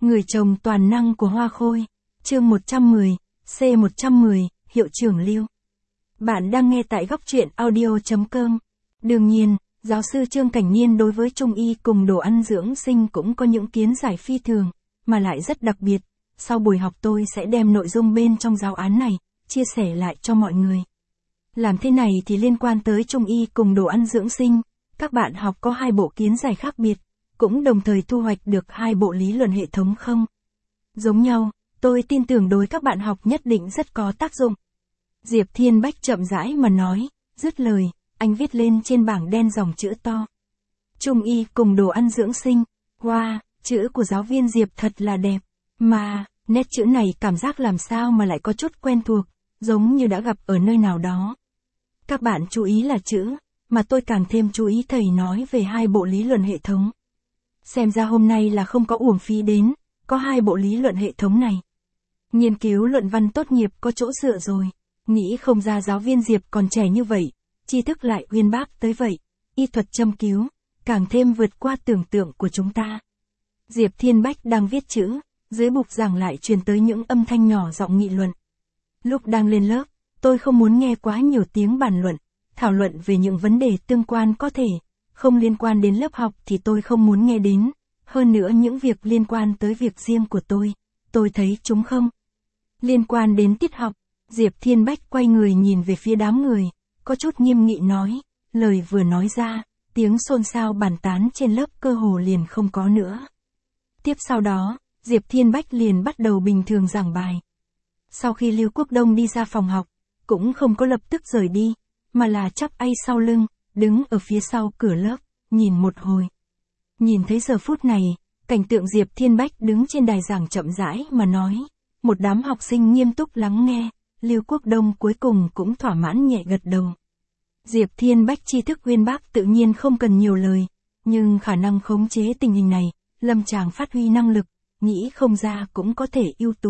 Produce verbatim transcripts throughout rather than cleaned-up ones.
Người chồng toàn năng của Hoa Khôi. Chương một trăm mười, C một trăm mười, Hiệu trưởng Lưu. Bạn đang nghe tại góc truyện audio chấm com. Đương nhiên, giáo sư Trương Cảnh Niên đối với Trung y cùng đồ ăn dưỡng sinh cũng có những kiến giải phi thường, mà lại rất đặc biệt. Sau buổi học tôi sẽ đem nội dung bên trong giáo án này, chia sẻ lại cho mọi người. Làm thế này thì liên quan tới Trung y cùng đồ ăn dưỡng sinh, các bạn học có hai bộ kiến giải khác biệt, cũng đồng thời thu hoạch được hai bộ lý luận hệ thống không? Giống nhau, tôi tin tưởng đối các bạn học nhất định rất có tác dụng. Diệp Thiên Bách chậm rãi mà nói, dứt lời, anh viết lên trên bảng đen dòng chữ to. Trung y cùng đồ ăn dưỡng sinh, wow, chữ của giáo viên Diệp thật là đẹp, mà, nét chữ này cảm giác làm sao mà lại có chút quen thuộc, giống như đã gặp ở nơi nào đó. Các bạn chú ý là chữ, mà tôi càng thêm chú ý thầy nói về hai bộ lý luận hệ thống. Xem ra hôm nay là không có uổng phí đến, có hai bộ lý luận hệ thống này. Nghiên cứu luận văn tốt nghiệp có chỗ dựa rồi, nghĩ không ra giáo viên Diệp còn trẻ như vậy, tri thức lại uyên bác tới vậy, y thuật châm cứu, càng thêm vượt qua tưởng tượng của chúng ta. Diệp Thiên Bách đang viết chữ, dưới bục giảng lại truyền tới những âm thanh nhỏ giọng nghị luận. Lúc đang lên lớp, tôi không muốn nghe quá nhiều tiếng bàn luận, thảo luận về những vấn đề tương quan có thể không liên quan đến lớp học thì tôi không muốn nghe đến, hơn nữa những việc liên quan tới việc riêng của tôi, tôi thấy chúng không liên quan đến tiết học. Diệp Thiên Bách quay người nhìn về phía đám người, có chút nghiêm nghị nói, lời vừa nói ra, tiếng xôn xao bàn tán trên lớp cơ hồ liền không có nữa. Tiếp sau đó, Diệp Thiên Bách liền bắt đầu bình thường giảng bài. Sau khi Lưu Quốc Đông đi ra phòng học, cũng không có lập tức rời đi, mà là chắp tay sau lưng, đứng ở phía sau cửa lớp, nhìn một hồi. Nhìn thấy giờ phút này, cảnh tượng Diệp Thiên Bách đứng trên đài giảng chậm rãi mà nói, một đám học sinh nghiêm túc lắng nghe, Lưu Quốc Đông cuối cùng cũng thỏa mãn nhẹ gật đầu. Diệp Thiên Bách tri thức uyên bác tự nhiên không cần nhiều lời, nhưng khả năng khống chế tình hình này, lâm chàng phát huy năng lực, nghĩ không ra cũng có thể ưu tú.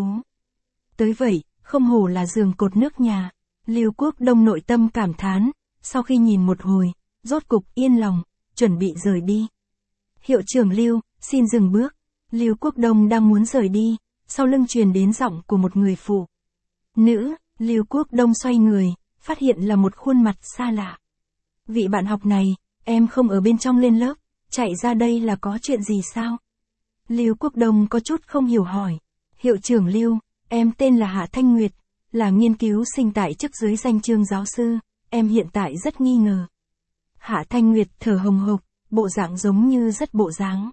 Tới vậy, không hổ là giường cột nước nhà, Lưu Quốc Đông nội tâm cảm thán, sau khi nhìn một hồi, rốt cục yên lòng, chuẩn bị rời đi. Hiệu trưởng Lưu, xin dừng bước. Lưu Quốc Đông đang muốn rời đi, sau lưng truyền đến giọng của một người phụ nữ. Lưu Quốc Đông xoay người, phát hiện là một khuôn mặt xa lạ. Vị bạn học này, em không ở bên trong lên lớp, chạy ra đây là có chuyện gì sao? Lưu Quốc Đông có chút không hiểu hỏi. Hiệu trưởng Lưu, em tên là Hạ Thanh Nguyệt, là nghiên cứu sinh tại chức dưới danh chương giáo sư, em hiện tại rất nghi ngờ. Hạ Thanh Nguyệt thở hồng hộc, bộ dạng giống như rất bộ dáng.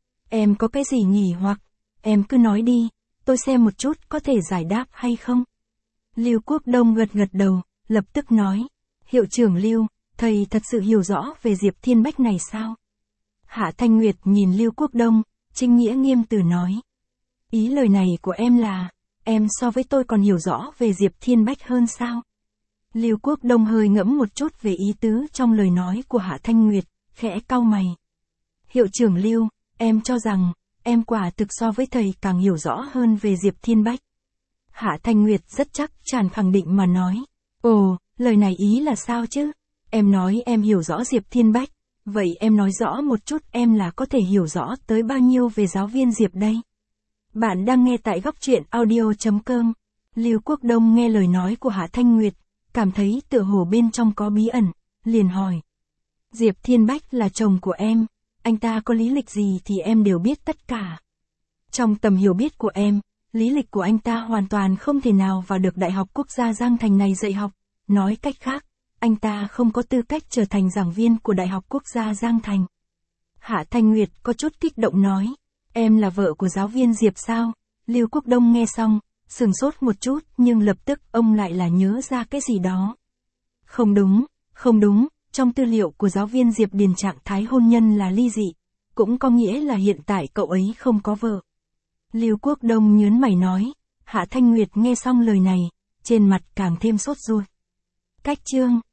Em có cái gì nghỉ hoặc, em cứ nói đi, tôi xem một chút có thể giải đáp hay không? Lưu Quốc Đông gật gật đầu, lập tức nói, hiệu trưởng Lưu, thầy thật sự hiểu rõ về Diệp Thiên Bách này sao? Hạ Thanh Nguyệt nhìn Lưu Quốc Đông, chính nghĩa nghiêm từ nói. Ý lời này của em là, em so với tôi còn hiểu rõ về Diệp Thiên Bách hơn sao? Lưu Quốc Đông hơi ngẫm một chút về ý tứ trong lời nói của Hạ Thanh Nguyệt, khẽ cau mày. Hiệu trưởng Lưu, em cho rằng, em quả thực so với thầy càng hiểu rõ hơn về Diệp Thiên Bách. Hạ Thanh Nguyệt rất chắc chắn khẳng định mà nói. Ồ, lời này ý là sao chứ? Em nói em hiểu rõ Diệp Thiên Bách, vậy em nói rõ một chút em là có thể hiểu rõ tới bao nhiêu về giáo viên Diệp đây? Bạn đang nghe tại góc truyện audio chấm com. Lưu Quốc Đông nghe lời nói của Hạ Thanh Nguyệt, cảm thấy tựa hồ bên trong có bí ẩn, liền hỏi. Diệp Thiên Bách là chồng của em, anh ta có lý lịch gì thì em đều biết tất cả. Trong tầm hiểu biết của em, lý lịch của anh ta hoàn toàn không thể nào vào được Đại học Quốc gia Giang Thành này dạy học, nói cách khác, anh ta không có tư cách trở thành giảng viên của Đại học Quốc gia Giang Thành. Hạ Thanh Nguyệt có chút kích động nói, em là vợ của giáo viên Diệp sao? Lưu Quốc Đông nghe xong, sửng sốt một chút nhưng lập tức ông lại là nhớ ra cái gì đó. Không đúng, không đúng, trong tư liệu của giáo viên Diệp điền trạng thái hôn nhân là ly dị, cũng có nghĩa là hiện tại cậu ấy không có vợ. Lưu Quốc Đông nhớn mày nói, Hạ Thanh Nguyệt nghe xong lời này, trên mặt càng thêm sốt ruột. Cách chương